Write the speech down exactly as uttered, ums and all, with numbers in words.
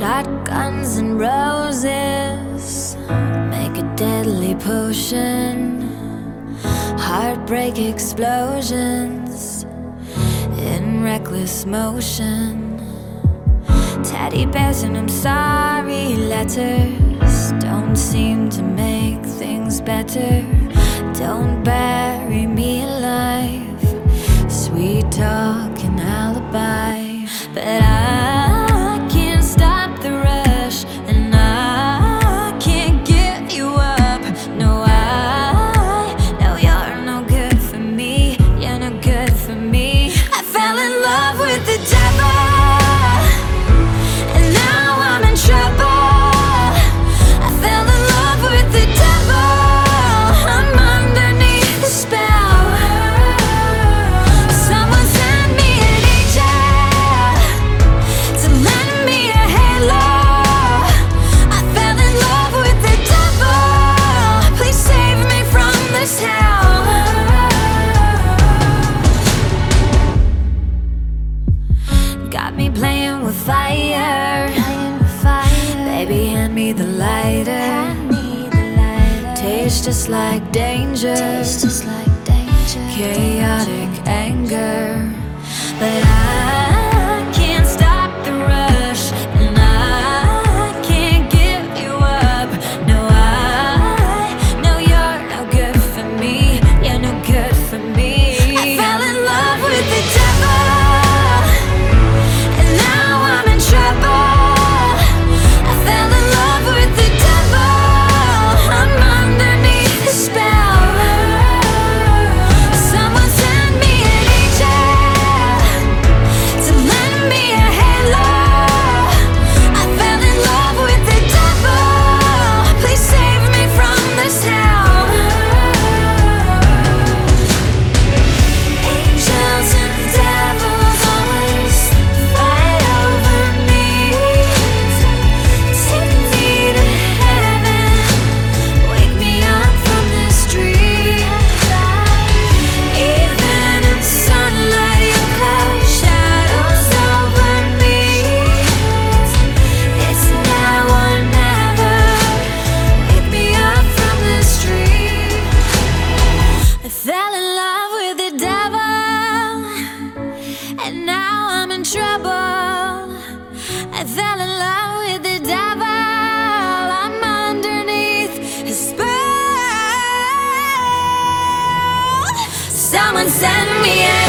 Shotguns and roses make a deadly potion. Heartbreak explosions in reckless motion. Teddy bears and I'm sorry letters don't seem to make things better. Don't bury me alive, sweet talk and alibi. But I can't stop the rush, and I can't give you up. No, I know you're no good for me. You're no good for me. I fell in love with the devil, and now I'm in trouble. I fell in love with the devil. I'm underneath the spell. Someone send me an angel to lend me a halo. I fell in love with the devil. Please save me from this hell. Got me playing with fire. Baby, hand me the lighter. Tastes just like danger. Chaotic anger. But I can't stop the rush, and I can't give you up. No, I know you're no good for me. You're no good for me. I fell in love with the devil, and now I'm in trouble. I fell in love with the devil. I'm underneath the spell. Someone send me an angel to lend me a halo. I fell in love with the devil. Please save me from this hell. Angels and devils always fight over me. Take me to heaven, wake me up from this dream. Even in sunlight, you cast shadows over me. It's now or never, wake me up from this dream. I fell in love with the devil, and now I'm in trouble. I fell in love with the devil. I'm underneath his spell. Someone send me